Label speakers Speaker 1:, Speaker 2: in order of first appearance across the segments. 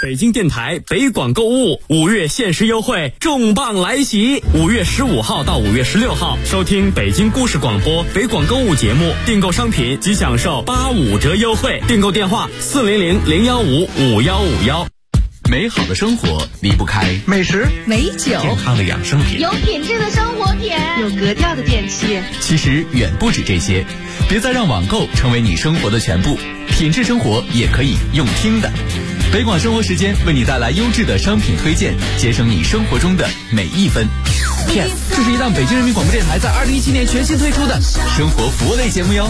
Speaker 1: 北京电台北广购物5月限时优惠重磅来袭！5月15号到5月16号，收听北京故事广播北广购物节目，订购商品即享受85折优惠。订购电话400-015-5151。
Speaker 2: 美好的生活离不开
Speaker 3: 美食、
Speaker 4: 美酒、
Speaker 2: 健康的养生品，
Speaker 5: 有品质的生活点，
Speaker 4: 有格调的电器。
Speaker 2: 其实远不止这些，别再让网购成为你生活的全部，品质生活也可以用听的。北广生活时间为你带来优质的商品推荐，节省你生活中的每一分。Yes， 这是一档北京人民广播电台在2017年全新推出的生活服务类节目哟。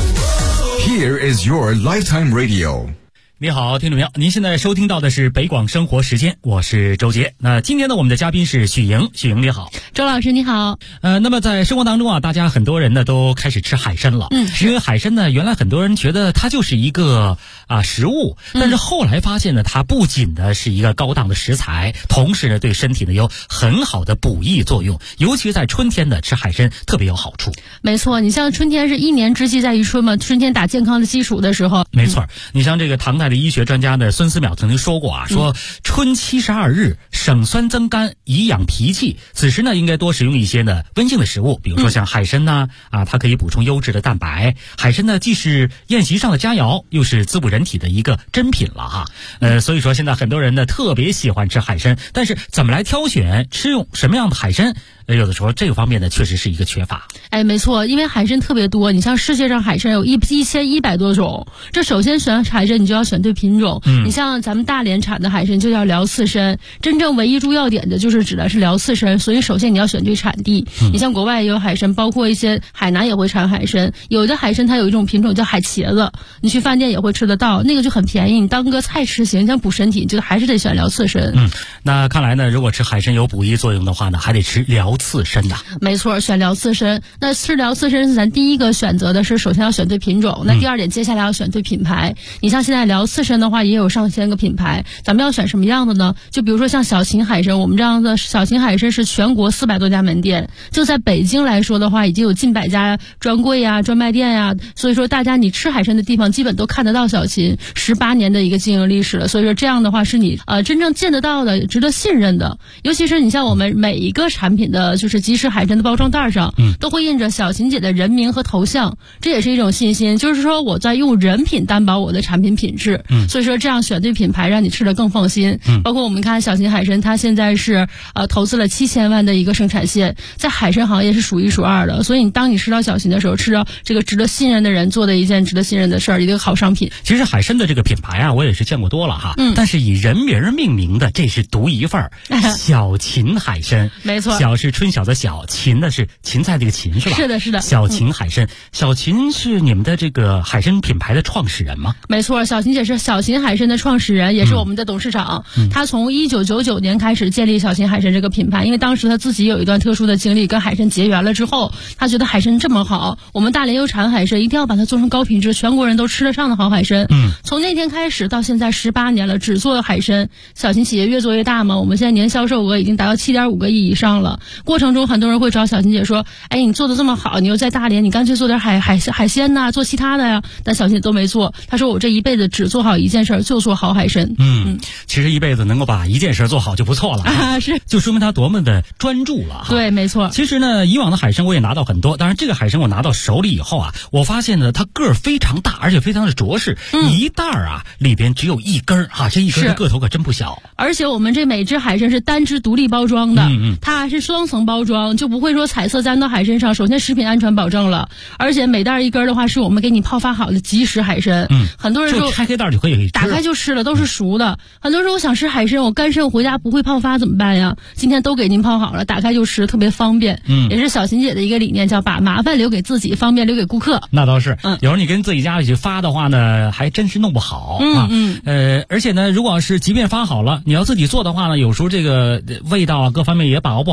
Speaker 6: Here is your lifetime radio。
Speaker 7: 你好，听众朋友，您现在收听到的是北广生活时间，我是周杰。那今天呢，我们的嘉宾是许莹，许莹你好。
Speaker 8: 周老师你好。
Speaker 7: 那么在生活当中啊，大家很多人呢都开始吃海参了。因为海参呢，原来很多人觉得它就是一个食物，但是后来发现呢，它不仅呢是一个高档的食材，同时呢对身体呢有很好的补益作用，尤其在春天呢吃海参特别有好处。
Speaker 8: 没错，你像春天是一年之计在于春嘛，春天打健康的基础的时候。
Speaker 7: 没错，你像这个唐代的医学专家呢孙思邈曾经说过说春72日省酸增甘，以养脾气，此时呢应该多食用一些呢温性的食物，比如说像海参呐它可以补充优质的蛋白。海参呢既是宴席上的佳肴，又是滋补人体的一个珍品了哈。所以说现在很多人呢特别喜欢吃海参，但是怎么来挑选吃用什么样的海参，有的时候这个方面呢确实是一个缺乏。
Speaker 8: 没错，因为海参特别多，你像世界上海参有1100多种，这首先选海参你就要选对品种。你像咱们大连产的海参就叫辽刺参，真正唯一注要点的就是指的是辽刺参，所以首先你要选对产地。你像国外也有海参，包括一些海南也会产海参，有的海参它有一种品种叫海茄子，你去饭店也会吃得到，那个就很便宜，你当个菜吃行，像补身体就还是得选辽刺参。
Speaker 7: 那看来呢，如果吃海参有补益作用的话呢，还得吃辽刺参的。
Speaker 8: 没错，选辽刺参。那吃辽刺参是咱第一个选择的，是首先要选对品种。那第二点，接下来要选对品牌。你像现在辽刺参的话，也有上千个品牌，咱们要选什么样的呢？就比如说像小秦海参，我们这样的小秦海参是全国400多家门店，就在北京来说的话，已经有近100家专柜呀、专卖店呀。所以说，大家你吃海参的地方，基本都看得到小秦18年的一个经营历史了。所以说，这样的话是你真正见得到的、值得信任的。尤其是你像我们每一个产品的就是即食海参的包装袋上，都会印着小秦姐的人名和头像，这也是一种信心，就是说我在用人品担保我的产品品质。所以说这样选对品牌，让你吃得更放心。包括我们看小秦海参，它现在是投资了7000万的一个生产线，在海参行业是数1数2的。所以当你吃到小秦的时候，吃到这个值得信任的人做的一件值得信任的事儿，一个好商品。
Speaker 7: 其实海参的这个品牌我也是见过多了哈。但是以人名命名的，这是独一份儿。小秦海参，
Speaker 8: 没错，
Speaker 7: 小是春晓的小，秦的是芹菜这个芹是吧？
Speaker 8: 是的，是的。
Speaker 7: 小秦海参，小秦是你们的这个海参品牌的创始人吗？
Speaker 8: 没错，小秦姐是小秦海参的创始人，也是我们的董事长。他从1999年开始建立小秦海参这个品牌，因为当时他自己有一段特殊的经历，跟海参结缘了之后，他觉得海参这么好，我们大连有产海参，一定要把它做成高品质，全国人都吃得上的好海参。从那天开始到现在18年了，只做海参。小秦企业越做越大嘛，我们现在年销售额已经达到7.5个亿以上了。过程中很多人会找小秦姐说，你做的这么好，你又在大连，你干脆做点海鲜呐，做其他的呀。但小秦都没做，他说我这一辈子只做好一件事，就做好海参。
Speaker 7: 其实一辈子能够把一件事做好就不错了
Speaker 8: 是，
Speaker 7: 就说明他多么的专注了。
Speaker 8: 对，没错。
Speaker 7: 其实呢，以往的海参我也拿到很多，当然这个海参我拿到手里以后我发现呢，它个儿非常大，而且非常的着实。一袋里边只有一根这一根的个头可真不小。
Speaker 8: 而且我们这每只海参是单只独立包装的，它还是双层包装，就不会说彩色沾到海参上。首先食品安全保证了，而且每袋一根的话是我们给你泡发好的即食海参。很多人说
Speaker 7: 开袋就可以吃，
Speaker 8: 打开就吃了，都是熟的。很多人说我想吃海参，我干剩回家不会泡发怎么办呀？今天都给您泡好了，打开就吃，特别方便。也是小秦姐的一个理念，叫把麻烦留给自己，方便留给顾客。
Speaker 7: 那倒是，有时候你跟自己家里去发的话呢，还真是弄不好而且呢，如果是即便发好了，你要自己做的话呢，有时候这个味道各方面也把握不好。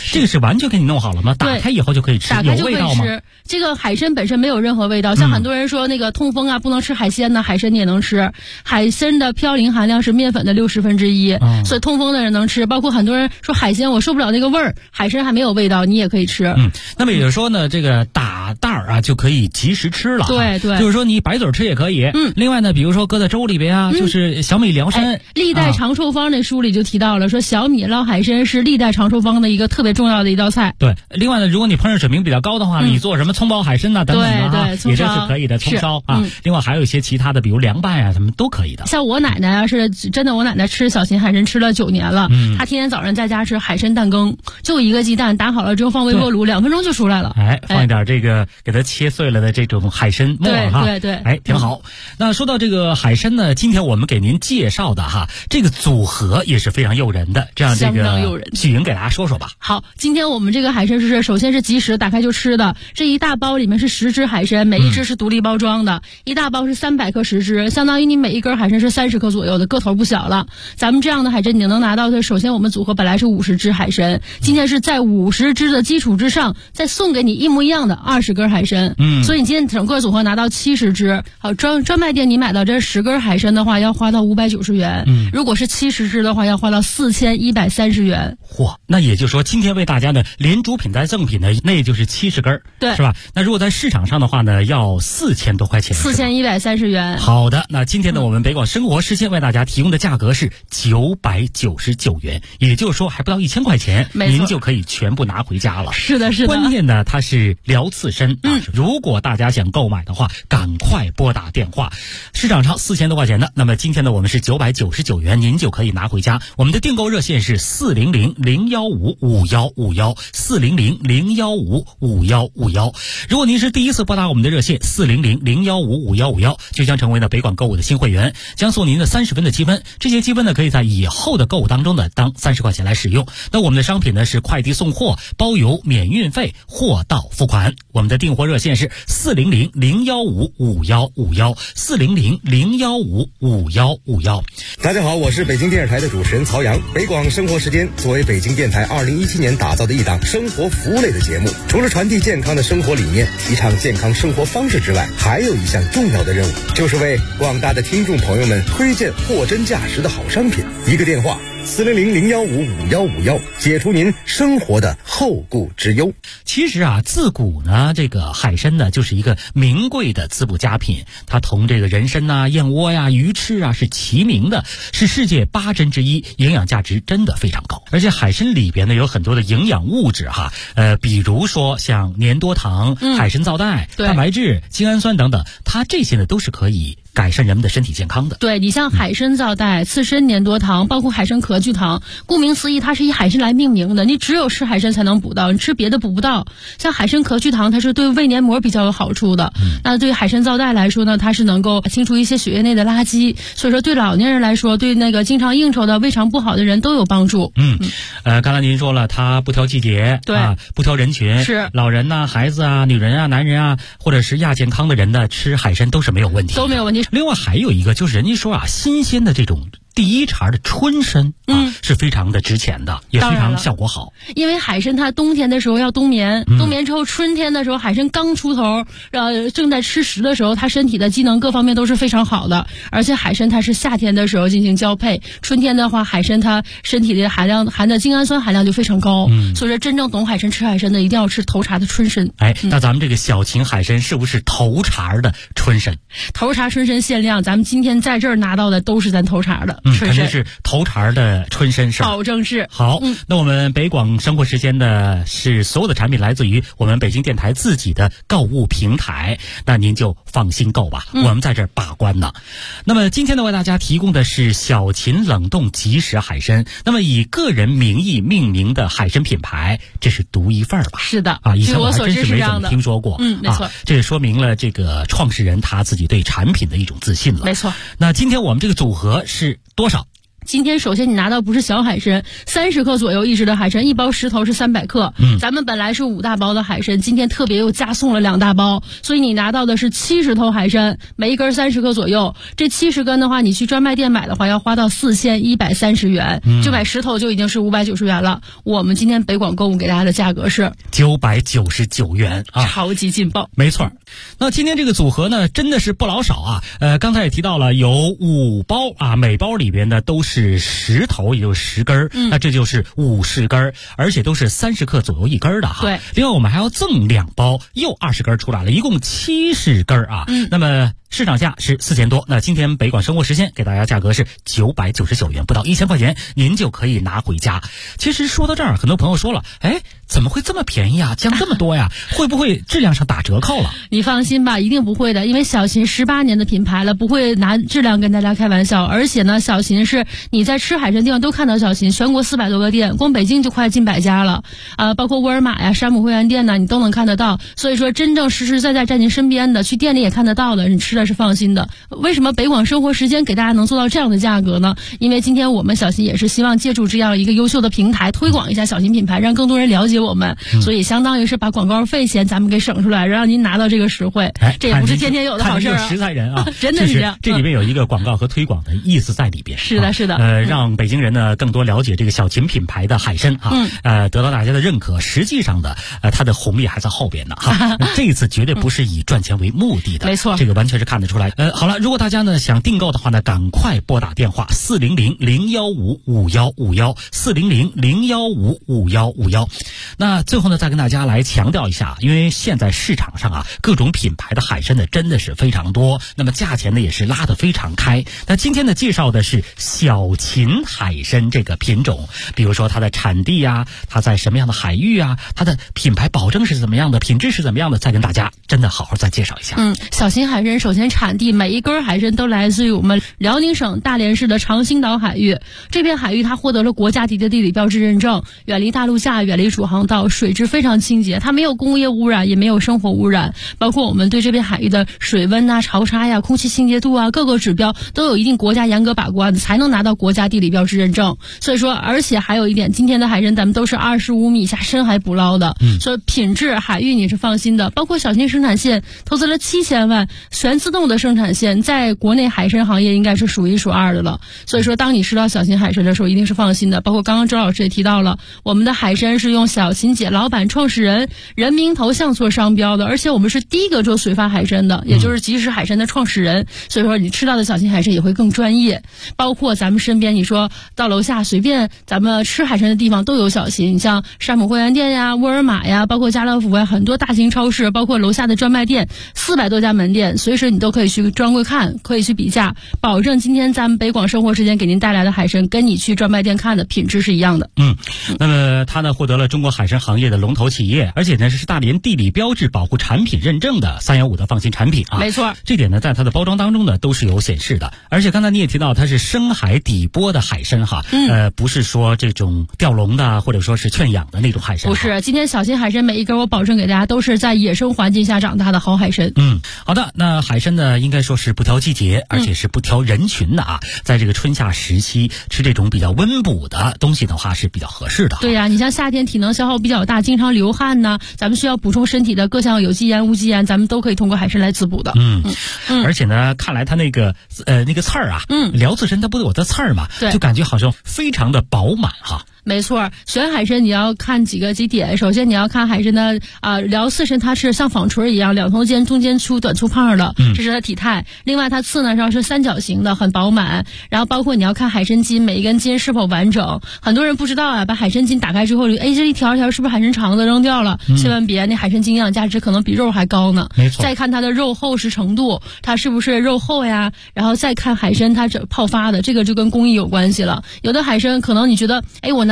Speaker 7: 这个是完全给你弄好了吗？打开以后就可以吃，
Speaker 8: 打开就可以
Speaker 7: 有味道吗？
Speaker 8: 这个海参本身没有任何味道，像很多人说那个痛风啊不能吃海鲜呢，海参你也能吃。海参的嘌呤含量是面粉的1/60，所以痛风的人能吃。包括很多人说海鲜我受不了那个味儿，海参还没有味道，你也可以吃。
Speaker 7: 那么也就是说呢，这个打袋啊就可以及时吃了。
Speaker 8: 对，
Speaker 7: 就是说你白嘴吃也可以。另外呢，比如说搁在粥里边啊，就是小米疗参。
Speaker 8: 历代长寿方那书里就提到了，说小米捞海参是历代长寿方的一个特别重要的一道菜。
Speaker 7: 对，另外呢，如果你烹饪水平比较高的话，你做什么葱爆海参呐等等的也这是可以的，葱烧啊。另外还有一些其他的，比如凉拌啊什么都可以的。
Speaker 8: 像我奶奶啊，是真的，我奶奶吃小秦海参吃了9年了，她天天早上在家吃海参蛋羹，就一个鸡蛋打好了之后放微波炉2分钟就出来了。
Speaker 7: 放一点这个给它切碎了的这种海参末哈，
Speaker 8: 对，
Speaker 7: 挺好。那说到这个海参呢，今天我们给您介绍的哈，这个组合也是非常诱人的，这样这个许莹给大家说说吧。
Speaker 8: 好，今天我们这个海参是首先是即食打开就吃的，这一大包里面是10只海参，每一只是独立包装的，一大包是300克10只，相当于你每一根海参是30克左右的，个头不小了。咱们这样的海参你能拿到的，首先我们组合本来是50只海参，今天是在50只的基础之上再送给你一模一样的20根海参，所以你今天整个组合拿到70只。好，专卖店你买到这10根海参的话要花到590元，如果是70只的话要花到4130元。
Speaker 7: 嚯，那也就是说今天为大家呢连主品带赠品呢，那也就是70根，
Speaker 8: 对，
Speaker 7: 是吧？那如果在市场上的话呢，要4000多块钱
Speaker 8: ，4130元。
Speaker 7: 好的，那今天呢我们北广生活时间为大家提供的价格是999元，也就是说还不到1000块钱，您就可以全部拿回家了。
Speaker 8: 是的，是的。
Speaker 7: 关键呢，它是疗刺身啊。如果大家想购买的话，赶快拨打电话。市场上4000多块钱的，那么今天呢我们是999元，您就可以拿回家。我们的订购热线是400-015-5151，400-015-5151。如果您是第一次拨打我们的热线400-015-5151，就将成为了北广购物的新会员，将送您的30分的积分。这些积分呢可以在以后的购物当中呢当30块钱来使用。那我们的商品呢是快递送货，包邮免运费，货到付款。我们的订货热线是400-015-5151，400-015-5151。
Speaker 3: 大家好，我是北京电视台的主持人曹阳。北广生活时间作为北京电台2017年打造的一档生活服务类的节目，除了传递健康的生活理念，提倡健康生活方式之外，还有一项重要的任务，就是为广大的听众朋友们推荐货真价实的好商品。一个电话400-015-5151，解除您生活的后顾之忧。
Speaker 7: 其实啊，自古呢，这个海参呢就是一个名贵的滋补佳品，它同这个人参呐、燕窝呀、鱼翅啊是齐名的，是世界8珍之一，营养价值真的非常高。而且海参里边呢有很多的营养物质哈，比如说像粘多糖、海参皂苷、蛋白质、精氨酸等等，它这些呢都是可以改善人们的身体健康的。
Speaker 8: 对，你像海参皂苷、刺参粘多糖，包括海参壳聚糖，顾名思义它是以海参来命名的，你只有吃海参才能补到，你吃别的补不到。像海参壳聚糖它是对胃黏膜比较有好处的，那对海参皂苷来说呢，它是能够清除一些血液内的垃圾，所以说对老年人来说，对那个经常应酬的胃肠不好的人都有帮助。
Speaker 7: 刚才您说了它不挑季节，
Speaker 8: 对
Speaker 7: 不挑人群，
Speaker 8: 是
Speaker 7: 老人呐、孩子啊、女人啊、男人啊，或者是亚健康的人呢，吃海参都是没有问题的，
Speaker 8: 都没有问题。
Speaker 7: 另外还有一个就是人家说啊，新鲜的这种第一茬的春参是非常的值钱的，也非常效果好。
Speaker 8: 因为海参它冬天的时候要冬眠，冬眠之后春天的时候海参刚出头，正在吃食的时候，它身体的机能各方面都是非常好的。而且海参它是夏天的时候进行交配，春天的话海参它身体的含的精氨酸含量就非常高，所以说真正懂海参吃海参的一定要吃头茬的春参。
Speaker 7: 那咱们这个小秦海参是不是头茬的春参？
Speaker 8: 头茬春参限量，咱们今天在这儿拿到的都是咱头茬的。
Speaker 7: 肯定是头茬的春参是吧？
Speaker 8: 保证是。
Speaker 7: 好，那我们北广生活时间的是所有的产品来自于我们北京电台自己的购物平台，那您就放心购吧，我们在这儿把关呢。那么今天呢，为大家提供的是小秦冷冻即食海参，那么以个人名义命名的海参品牌，这是独一份吧？
Speaker 8: 是的
Speaker 7: 以前我还真是没怎么听说过。
Speaker 8: 没错，
Speaker 7: 这也说明了这个创始人他自己对产品的一种自信了。
Speaker 8: 没错。
Speaker 7: 那今天我们这个组合是多少
Speaker 8: 今天首先你拿到不是小海参，30克左右1只的海参，一包10头是300克。咱们本来是5大包的海参，今天特别又加送了2大包，所以你拿到的是70头海参，每一根30克左右。这70根的话，你去专卖店买的话，要花到4130元，就买10头就已经是590元了。我们今天北广购物给大家的价格是
Speaker 7: 999元啊，
Speaker 8: 超级劲爆。
Speaker 7: 没错。那今天这个组合呢，真的是不老少啊。刚才也提到了有5包啊，每包里边呢都是10头，也就是10根那这就是50根，而且都是30克左右1根的哈。
Speaker 8: 对。
Speaker 7: 另外我们还要赠2包，又20根出来了，一共70根啊。那么市场价是4000多，那今天北广生活时间给大家价格是999元，不到1000块钱您就可以拿回家。其实说到这儿，很多朋友说了，怎么会这么便宜啊，降这么多呀？会不会质量上打折扣了？
Speaker 8: 你放心吧，一定不会的，因为小秦18年的品牌了，不会拿质量跟大家开玩笑。而且呢，小秦是你在吃海参地方都看到小秦，全国400多个店，光北京就快近100家了，包括沃尔玛呀、山姆会员店呢，你都能看得到。所以说，真正实实在在在您身边的，去店里也看得到的，你吃的是放心的。为什么北广生活时间给大家能做到这样的价格呢？因为今天我们小秦也是希望借助这样一个优秀的平台，推广一下小秦品牌，让更多人了解我们，所以相当于是把广告费钱咱们给省出来，让您拿到这个实惠。这也不是天天有的好事啊！
Speaker 7: 实在人啊，
Speaker 8: 真的是这样。
Speaker 7: 这里面有一个广告和推广的意思在里边。
Speaker 8: 是的，是的。
Speaker 7: 让北京人呢更多了解这个小秦品牌的海参啊，得到大家的认可。实际上的它的红利还在后边呢哈。这一次绝对不是以赚钱为目的的，
Speaker 8: 没错，
Speaker 7: 这个完全是看得出来。好了，如果大家呢想订购的话呢，赶快拨打电话400-015-5151，400-015-5151。那最后呢，再跟大家来强调一下，因为现在市场上各种品牌的海参呢真的是非常多，那么价钱呢也是拉得非常开。那今天呢介绍的是小秦海参这个品种，比如说它的产地啊，它在什么样的海域啊，它的品牌保证是怎么样的，品质是怎么样的，再跟大家真的好好再介绍一下。
Speaker 8: 小秦海参首先产地每一根海参都来自于我们辽宁省大连市的长兴岛海域，这片海域它获得了国家级的地理标志认证，远离大陆架，远离主航道，水质非常清洁，它没有工业污染，也没有生活污染，包括我们对这片海域的水温潮差空气清洁度各个指标都有一定国家严格把关的，才能拿到国家地理标志认证。所以说，而且还有一点，今天的海参咱们都是25米以下深海捕捞的，所以品质海域你是放心的。包括小秦生产线投资了7000万，全自动的生产线，在国内海参行业应该是数1数2的了。所以说，当你吃到小秦海参的时候，一定是放心的。包括刚刚周老师也提到了，我们的海参是用小秦姐老板创始人人名头像做商标的，而且我们是第一个做水发海参的，也就是即食海参的创始人。所以说，你吃到的小秦海参也会更专业。包括咱们身边，你说到楼下随便咱们吃海参的地方都有小秦，你像山姆会员店呀、沃尔玛呀，包括家乐福呀，很多大型超市，包括楼下的专卖店，400多家门店，随时你都可以去专柜看，可以去比价，保证今天咱们北广生活时间给您带来的海参跟你去专卖店看的品质是一样的。
Speaker 7: 那么它呢获得了中国海参行业的龙头企业，而且呢是大连地理标志保护产品认证的315的放心产品啊。
Speaker 8: 没错，
Speaker 7: 这点呢在它的包装当中呢都是有显示的。而且刚才你也提到它是深海底波的海参哈，不是说这种钓笼的或者说是圈养的那种海参。
Speaker 8: 不是，今天小秦海参每一根我保证给大家都是在野生环境下长大的好海参。
Speaker 7: 好的，那海参呢应该说是不挑季节，而且是不挑人群的啊。在这个春夏时期吃这种比较温补的东西的话是比较合适的。
Speaker 8: 对呀，你像夏天体能消耗比较大，经常流汗呢，咱们需要补充身体的各项有机盐、无机盐，咱们都可以通过海参来滋补的。
Speaker 7: 而且呢，看来它那个刺儿辽刺参它不都有的刺儿嘛，就感觉好像非常的饱满哈。
Speaker 8: 没错，选海参你要看几点。首先你要看海参的辽刺参，它是像纺锤一样两头尖，中间粗短粗胖的，这是它体态。另外它刺呢是三角形的，很饱满。然后包括你要看海参筋，每一根筋是否完整。很多人不知道把海参筋打开之后，这一条一条是不是海参肠子扔掉了？千万别，那海参筋营养价值可能比肉还高呢。
Speaker 7: 没错。
Speaker 8: 再看它的肉厚实程度，它是不是肉厚呀？然后再看海参它泡发的，这个就跟工艺有关系了。有的海参可能你觉得，我拿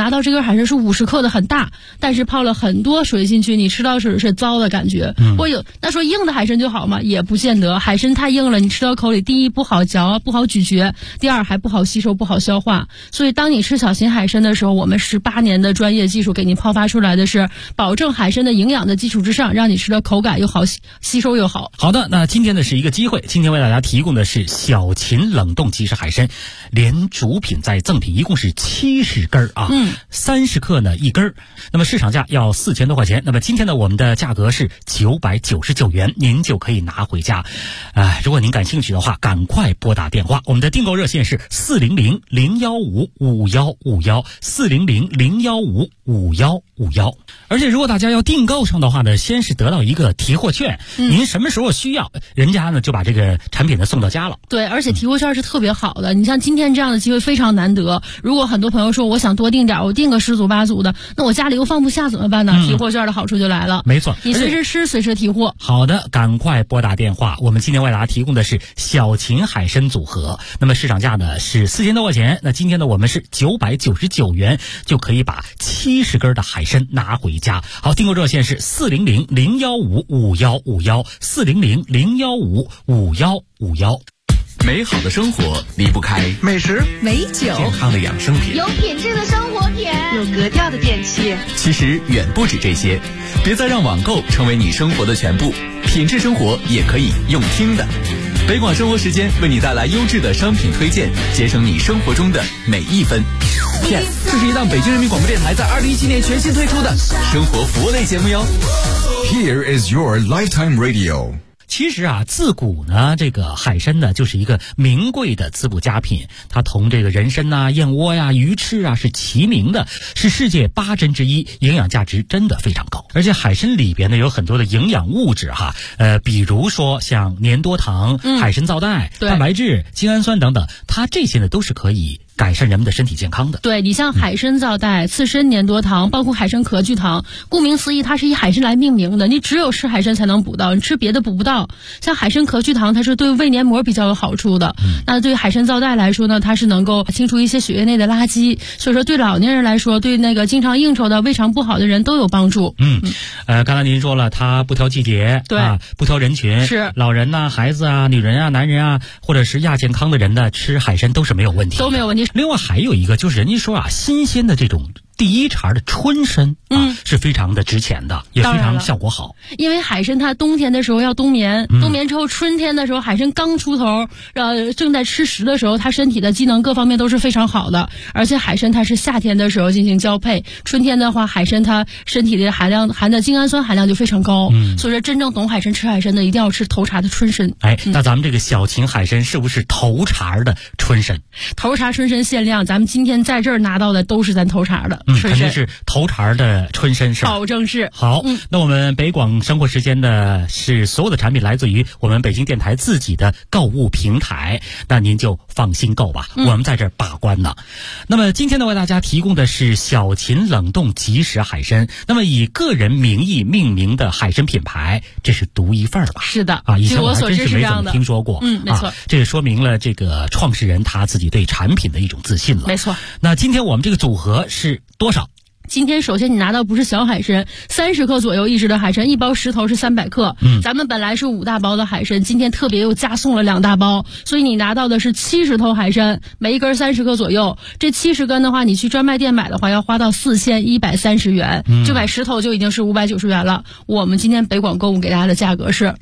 Speaker 8: 拿到这根海参是50克的很大，但是泡了很多水进去，你吃到是糟的感觉。那说硬的海参就好吗？也不见得，海参太硬了，你吃到口里，第一不好嚼，不好咀嚼，第二还不好吸收，不好消化。所以当你吃小型海参的时候，我们18年的专业技术给您泡发出来的是保证海参的营养的基础之上，让你吃的口感又好，吸收又好。
Speaker 7: 好的，那今天呢是一个机会，今天为大家提供的是小秦冷冻即食海参，连主品再赠品，一共是70根啊，30克呢一根，那么市场价要4000多块钱，那么今天呢我们的价格是999元，您就可以拿回家。如果您感兴趣的话，赶快拨打电话，我们的订购热线是400-015-5151，400-015-5151。而且如果大家要订购上的话呢，先是得到一个提货券，您什么时候需要，人家呢就把这个产品呢送到家了。
Speaker 8: 对，而且提货券是特别好的，你像今天这样的机会非常难得。如果很多朋友说我想多订点，我订个10组8组的，那我家里又放不下怎么办呢？提货券的好处就来了。
Speaker 7: 没错，
Speaker 8: 你随时吃随时提货。
Speaker 7: 好的，赶快拨打电话，我们今天为大家提供的是小秦海参组合，那么市场价呢是4000多块钱，那今天呢我们是999元就可以把70根的海参拿回家。好，订购热线是400-015-5151，400-015-5151。
Speaker 2: 美好的生活离不开
Speaker 6: 美食、
Speaker 4: 美酒、
Speaker 6: 健康的养生品、
Speaker 5: 有品质的生活品、
Speaker 4: 有格调的电器。
Speaker 2: 其实远不止这些，别再让网购成为你生活的全部，品质生活也可以用听的。北广生活时间为你带来优质的商品推荐，节省你生活中的每一分。Yes， 这是一档北京人民广播电台在2017年全新推出的生活服务类节目哟。
Speaker 6: Here is your lifetime radio。
Speaker 7: 其实啊，自古呢，这个海参呢就是一个名贵的滋补佳品，它同这个人参呐、燕窝呀、鱼翅啊是齐名的，是世界8珍之一，营养价值真的非常高。而且海参里边呢有很多的营养物质哈，比如说像粘多糖、海参皂苷、蛋白质、精氨酸等等，它这些呢都是可以改善人们的身体健康的。
Speaker 8: 对，你像海参皂苷、刺参粘多糖，包括海参壳聚糖，顾名思义，它是以海参来命名的。你只有吃海参才能补到，你吃别的补不到。像海参壳聚糖，它是对胃黏膜比较有好处的。那对海参皂苷来说呢，它是能够清除一些血液内的垃圾，所以说对老年人来说，对那个经常应酬的、胃肠不好的人都有帮助。
Speaker 7: 刚才您说了，它不挑季节，
Speaker 8: 对
Speaker 7: 不挑人群，
Speaker 8: 是
Speaker 7: 老人呐、孩子啊、女人啊、男人啊，或者是亚健康的人呢，吃海参都是没有问题的，
Speaker 8: 都没有问题。
Speaker 7: 另外还有一个就是人家说啊，新鲜的这种第一茬的春参是非常的值钱的，也非常效果好。
Speaker 8: 因为海参它冬天的时候要冬眠，冬眠之后春天的时候海参刚出头，正在吃食的时候，它身体的机能各方面都是非常好的。而且海参它是夏天的时候进行交配，春天的话海参它身体的含的精氨酸含量就非常高。所以说真正懂海参吃海参的一定要吃头茬的春参。
Speaker 7: 那咱们这个小秦海参是不是头茬的春参？
Speaker 8: 头茬春参限量，咱们今天在这儿拿到的都是咱头茬的。
Speaker 7: 肯定是头茬的春参是吧？
Speaker 8: 保证是。
Speaker 7: 好，那我们北广生活时间的是所有的产品来自于我们北京电台自己的购物平台，那您就放心购吧，我们在这儿把关呢。那么今天呢，为大家提供的是小秦冷冻即食海参，那么以个人名义命名的海参品牌，这是独一份吧？
Speaker 8: 是的
Speaker 7: 以前我还真是没怎么听说过。
Speaker 8: 没错，
Speaker 7: 这也说明了这个创始人他自己对产品的一种自信了。
Speaker 8: 没错。
Speaker 7: 那今天我们这个组合是多少？
Speaker 8: 今天首先你拿到不是小海参，30克左右一只的海参，一包10头是300克。咱们本来是5大包的海参，今天特别又加送了2大包，所以你拿到的是70头海参，每一根30克左右。这70根的话，你去专卖店买的话要花到4130元，就买10头就已经是590元了。我们今天北广购物给大家的价格是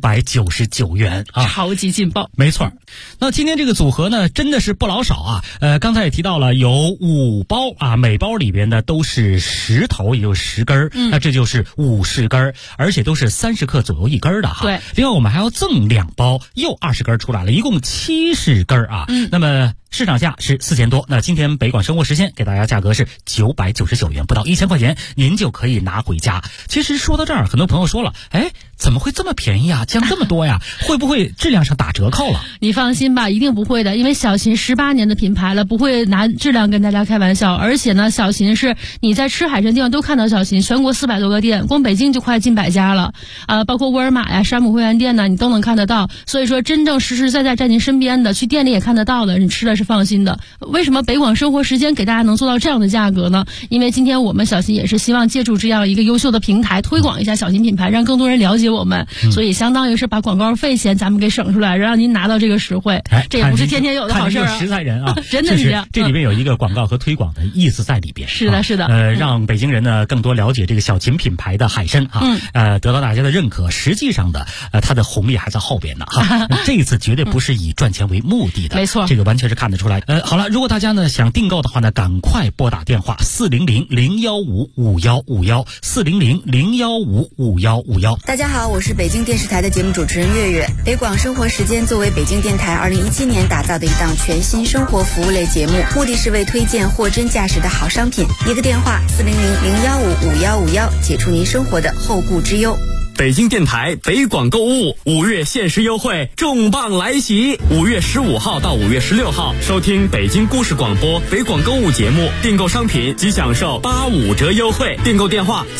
Speaker 7: 999元啊，
Speaker 8: 超级劲爆。
Speaker 7: 没错。那今天这个组合呢，真的是不老少啊。刚才也提到了有5包啊，每包里边呢都是10头，也就是10根那这就是50根，而且都是30克左右一根的哈。
Speaker 8: 对。
Speaker 7: 另外我们还要赠2包，又20根出来了，一共70根啊。那么市场价是4000多，那今天北广生活时间给大家价格是999元，不到1000块钱，您就可以拿回家。其实说到这儿，很多朋友说了，怎么会这么便宜啊？降这么多呀？会不会质量上打折扣了？
Speaker 8: 你放心吧，一定不会的，因为小秦18年的品牌了，不会拿质量跟大家开玩笑。而且呢，小秦是你在吃海参地方都看到小秦，全国400多个店，光北京就快近100家了，包括沃尔玛呀、山姆会员店呢，你都能看得到。所以说，真正实实在在在您身边的，去店里也看得到的，你吃的是是放心的。为什么北广生活时间给大家能做到这样的价格呢？因为今天我们小新也是希望借助这样一个优秀的平台，推广一下小新品牌，让更多人了解我们，所以相当于是把广告费钱咱们给省出来，让您拿到这个实惠。这也不是天天有的好事啊！
Speaker 7: 实在人啊，
Speaker 8: 真的是这样。
Speaker 7: 这里边有一个广告和推广的意思在里边。
Speaker 8: 是的，是的。
Speaker 7: 让北京人呢更多了解这个小秦品牌的海参啊，得到大家的认可。实际上的它的红利还在后边呢哈。这一次绝对不是以赚钱为目的的，
Speaker 8: 没错，
Speaker 7: 这个完全是看得出来。好了，如果大家呢想订购的话呢，赶快拨打电话400-015-5151，400-015-5151。
Speaker 5: 大家好，我是北京电视台的节目主持人月月。北广生活时间作为北京电台2017年打造的一档全新生活服务类节目，目的是为推荐货真价实的好商品。一个电话400-015-5151，解除您生活的后顾之忧。
Speaker 1: 北京电台北广购物5月限时优惠重磅来袭！5月15号到5月16号，收听北京故事广播北广购物节目，订购商品即享受85折优惠。订购电话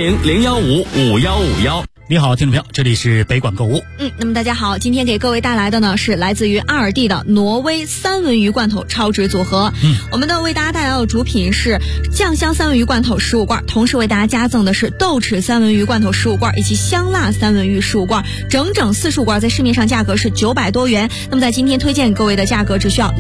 Speaker 1: 400-015-5151。
Speaker 7: 你好，听众朋友，这里是北广购物。
Speaker 9: 那么大家好，今天给各位带来的呢是来自于阿尔蒂的挪威三文鱼罐头超值组合。我们的为大家带来的主品是酱香三文鱼罐头15罐，同时为大家加赠的是豆豉三文鱼罐头15罐以及香辣三文鱼15罐，整整45罐，在市面上价格是900多元。那么在今天推荐给各位的价格只需要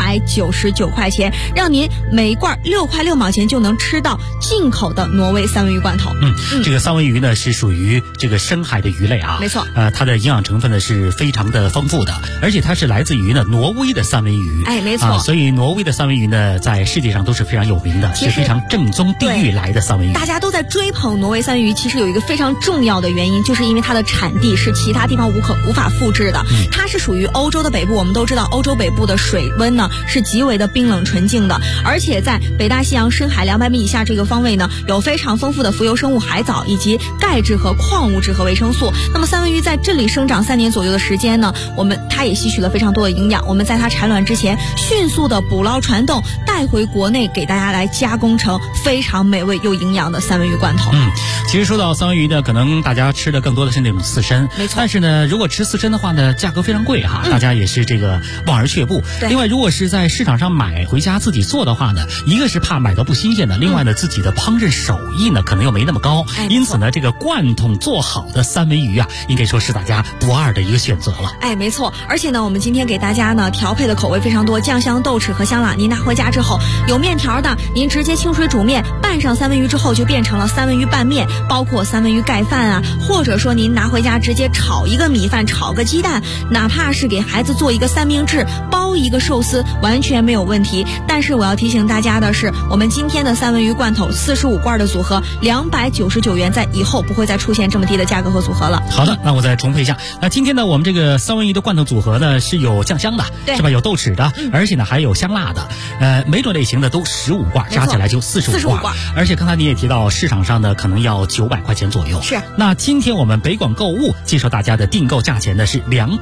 Speaker 9: 299块钱，让您每一罐6块6毛钱就能吃到进口的挪威三文鱼罐头。
Speaker 7: 这个三文鱼呢是属于这个深海的鱼类啊，
Speaker 9: 没错。
Speaker 7: 它的营养成分呢是非常的丰富的，而且它是来自于呢挪威的三文鱼。
Speaker 9: 没错。
Speaker 7: 所以挪威的三文鱼呢在世界上都是非常有名的，是非常正宗地域来的三文鱼。
Speaker 9: 大家都在追捧挪威三文鱼，其实有一个非常重要的原因，就是因为它的产地是其他地方无法复制的。它是属于欧洲的北部，我们都知道欧洲北部的水温呢是极为的冰冷纯净的，而且在北大西洋深海200米以下这个方位呢，有非常丰富的浮游生物海藻以及钙质和矿物质和维生素。那么三文鱼在这里生长3年左右的时间呢，它也吸取了非常多的营养。我们在它产卵之前迅速的捕捞传冻，带回国内给大家来加工成非常美味又营养的三文鱼罐头。
Speaker 7: 其实说到三文鱼呢，可能大家吃的更多的是那种刺身，
Speaker 9: 没错。
Speaker 7: 但是呢，如果吃刺身的话呢，价格非常贵哈，大家也是这个望而却步。另外，如果是在市场上买回家自己做的话呢，一个是怕买到不新鲜的，另外呢，自己的烹饪手艺呢可能又没那么高，因此呢，这个罐头做好的三文鱼啊，应该说是大家不二的一个选择了。
Speaker 9: 没错。而且呢，我们今天给大家呢调配的口味非常多，酱香、豆豉和香辣。您拿回家之后，有面条的，您直接清水煮面，拌上三文鱼之后就变成了三文鱼拌面，包括三文鱼盖饭啊，或者说您拿回家直接炒一个米饭，炒个鸡蛋，哪怕是给孩子做一个三明治，包一个寿司，完全没有问题。但是我要提醒大家的是，我们今天的三文鱼罐头45罐的组合299元，在以后不会再出现这么低的价格和组合了。
Speaker 7: 好的，那我再重复一下。那今天呢，我们这个三文鱼的罐头组合呢是有酱香的，是吧？有豆豉的，而且呢还有香辣的。每种类型的都15罐，加起来就45罐。而且刚才你也提到，市场上呢可能要900块钱左右。
Speaker 9: 是。
Speaker 7: 那今天我们北广购物介绍大家的订购价钱呢是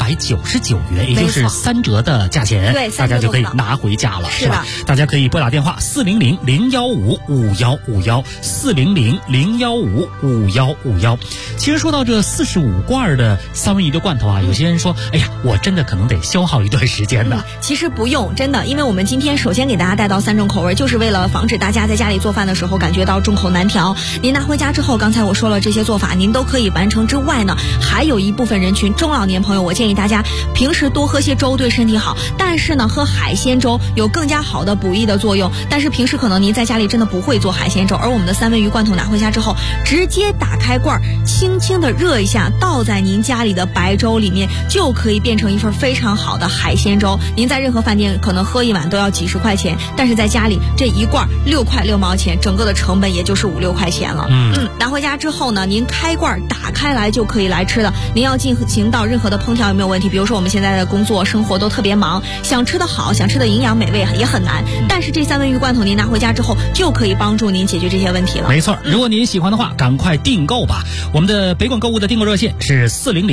Speaker 7: 299元，也就是3折的价钱。
Speaker 9: 对，
Speaker 7: 大家就可以拿回家了，
Speaker 9: 是吧？
Speaker 7: 大家可以拨打电话400-015-5151，400-015-5151。其实说到这45罐的三文鱼的罐头啊，有些人说，我真的可能得消耗一段时间的。
Speaker 9: 其实不用，真的，因为我们今天首先给大家带到3种口味，就是为了防止大家在家里做饭的时候感觉到众口难调。您拿回家之后，刚才我说了这些做法，您都可以完成之外呢，还有一部分人群，中老年朋友，我建议大家平时多喝些粥，对身体好。但是呢，喝海鲜粥有更加好的补益的作用。但是平时可能您在家里真的不会做海鲜粥，而我们的三文鱼罐头拿回家之后，直接打开罐，轻轻的热一下，倒在您家里的白粥里面，就可以变成一份非常好的海鲜粥。您在任何饭店可能喝一碗都要几十块钱，但是在家里这一罐6块6毛钱，整个的成本也就是5、6块钱了。拿回家之后呢，您开罐打开来就可以来吃了。您要进行到任何的烹调也没有问题。比如说我们现在的工作生活都特别忙，想吃的好，想吃的营养美味也很难。但是这三文鱼罐头您拿回家之后，就可以帮助您解决这些问题了。
Speaker 7: 没错，如果您喜欢的话，赶快订购吧。我们的的北广购物的订购热线是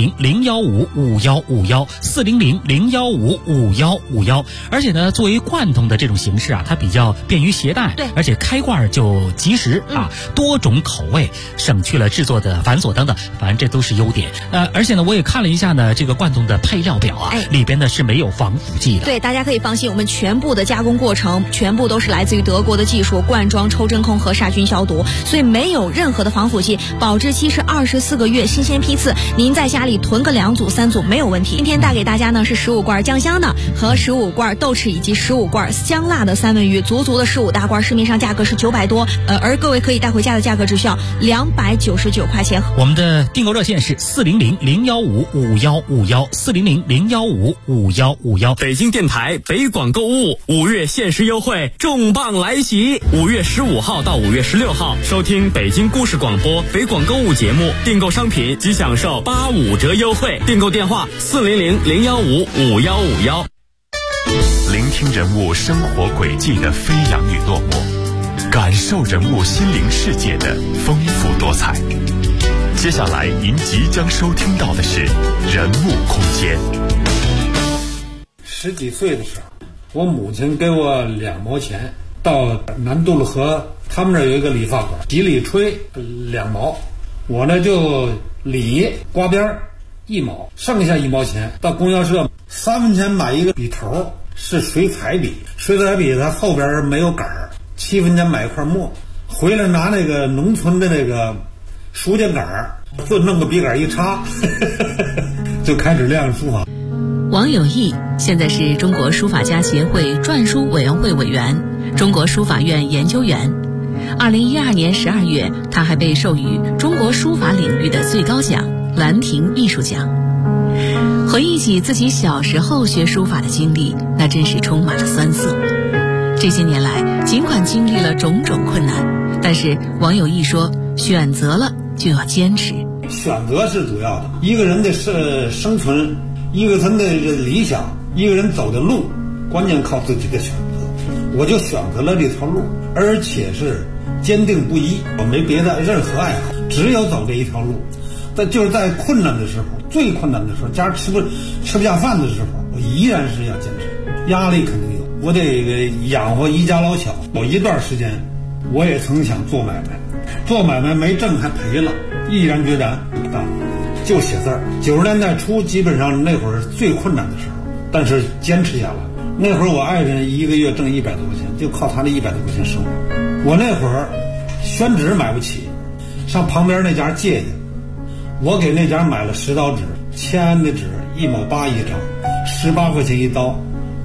Speaker 7: 400-015-5151，400-015-5151。而且呢，作为罐头的这种形式啊，它比较便于携带，
Speaker 9: 对，
Speaker 7: 而且开罐就及时啊，多种口味，省去了制作的繁琐等等，反正这都是优点。而且呢，我也看了一下呢，这个罐头的配料表啊，里边呢是没有防腐剂的。
Speaker 9: 对，大家可以放心，我们全部的加工过程全部都是来自于德国的技术，灌装、抽真空和杀菌消毒，所以没有任何的防腐剂，保质期是24个月，新鲜批次，您在家里囤个2组3组没有问题。今天带给大家呢是15罐酱香的和15罐豆豉以及15罐香辣的三文鱼，足足的15大罐，市面上价格是900多，而各位可以带回家的价格只需要299块钱。
Speaker 7: 我们的订购热线是400-015-5151，400-015-5151。
Speaker 1: 北京电台北广购物5月限时优惠重磅来袭，5月15号到5月16号，收听北京故事广播北广购物节目，订购商品即享受85折优惠。订购电话400-015-5151。
Speaker 6: 聆听人物生活轨迹的飞扬与落寞，感受人物心灵世界的丰富多彩。接下来您即将收听到的是人物空间。
Speaker 10: 10几岁的时候，我母亲给我2毛钱，到南渡路河，他们这有一个理发馆，洗理吹2毛，我呢就理刮边1毛，剩下1毛钱到供销社3分钱买一个笔头，是水彩笔，水彩笔它后边没有杆儿，7分钱买一块墨，回来拿那个农村的那个书架杆儿，就弄个笔杆一插就开始练书法。
Speaker 11: 王有义现在是中国书法家协会篆书委员会委员、中国书法院研究员。2012年12月，他还被授予中国书法领域的最高奖兰亭艺术奖。回忆起自己小时候学书法的经历，那真是充满了酸涩。这些年来，尽管经历了种种困难，但是王有义说，选择了就要坚持。
Speaker 10: 选择是主要的，一个人的生存，一个人的理想，一个人走的路，关键靠自己的选择。我就选择了这条路，而且是坚定不移，我没别的任何爱好，只有走这一条路。但就是在困难的时候，最困难的时候，家吃不下饭的时候，我依然是要坚持。压力肯定有，我得养活一家老小。有一段时间，我也曾想做买卖，做买卖没挣还赔了，毅然决然不干了，就写字儿。90年代初，基本上那会儿是最困难的时候，但是坚持下来。那会儿我爱人一个月挣100多块钱，就靠他那100多块钱生活。我那会儿宣纸买不起，上旁边那家借去，我给那家买了10刀纸，签安的纸1毛8一张，18块钱一刀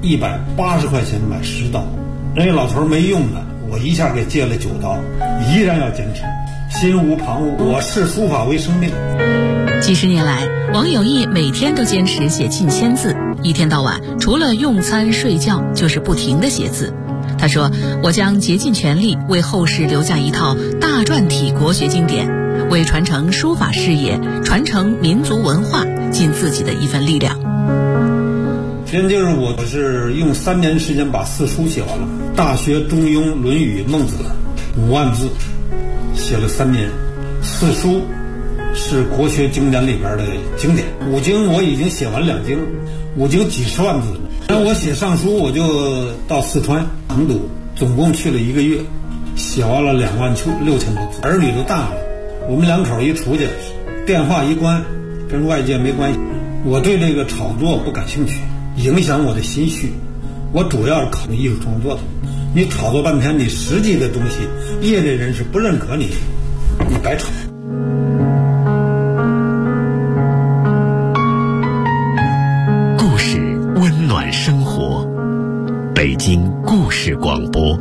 Speaker 10: ，180块钱买10刀。人家老头没用的，我一下给借了9刀，依然要坚持，心无旁骛。我视书法为生命。
Speaker 11: 几十年来，王有义每天都坚持写近1000字，一天到晚除了用餐睡觉就是不停地写字。他说，我将竭尽全力为后世留下一套大篆体国学经典，为传承书法事业、传承民族文化尽自己的一份力量。
Speaker 10: 真就是我是用3年时间把4书写完了，《大学》《中庸》《论语》《孟子》5万字，写了3年。4书是国学经典里边的经典，5经我已经写完2经，5经几十万字了。然后我写上书，我就到四川成都，总共去了1个月，写完了26000多字。儿女都大了，我们2口一出去，电话一关，跟外界没关系。我对这个炒作不感兴趣，影响我的心绪。我主要是考虑艺术创作的。你炒作半天，你实际的东西，业内人士不认可你，你白炒。
Speaker 12: 故事温暖生活，北京故事广播。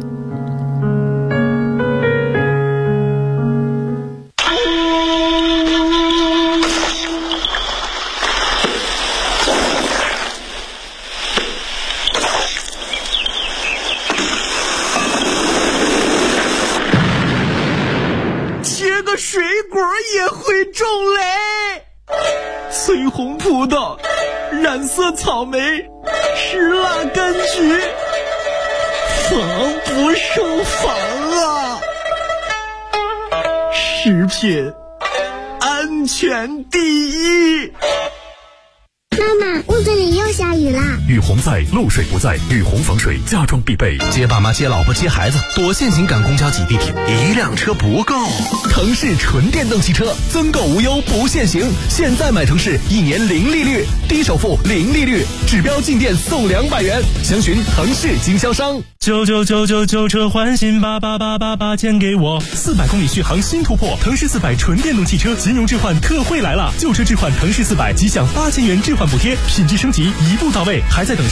Speaker 13: 水果也会种嘞，翠红葡萄、染色草莓、石蜡柑橘，防不胜防啊！食品安安全第一。
Speaker 14: 妈妈，屋子里又下雨啦！
Speaker 15: 雨洪在，漏水不在，雨洪防水家装必备。
Speaker 16: 接爸妈，接老婆，接孩子，躲陷阱赶公交挤地铁，一辆车不够。腾势纯电动汽车，增购无忧不限行，现在买腾势1年零利率，低首付零利率，指标进店送200元，详询腾势经销商。
Speaker 17: 99999车换新88888钱给我，400公里续航新突破，腾势400纯电动汽车金融置换特惠来了，旧车置换腾势400即享8000元置换补贴，品质升级一步到位，还在等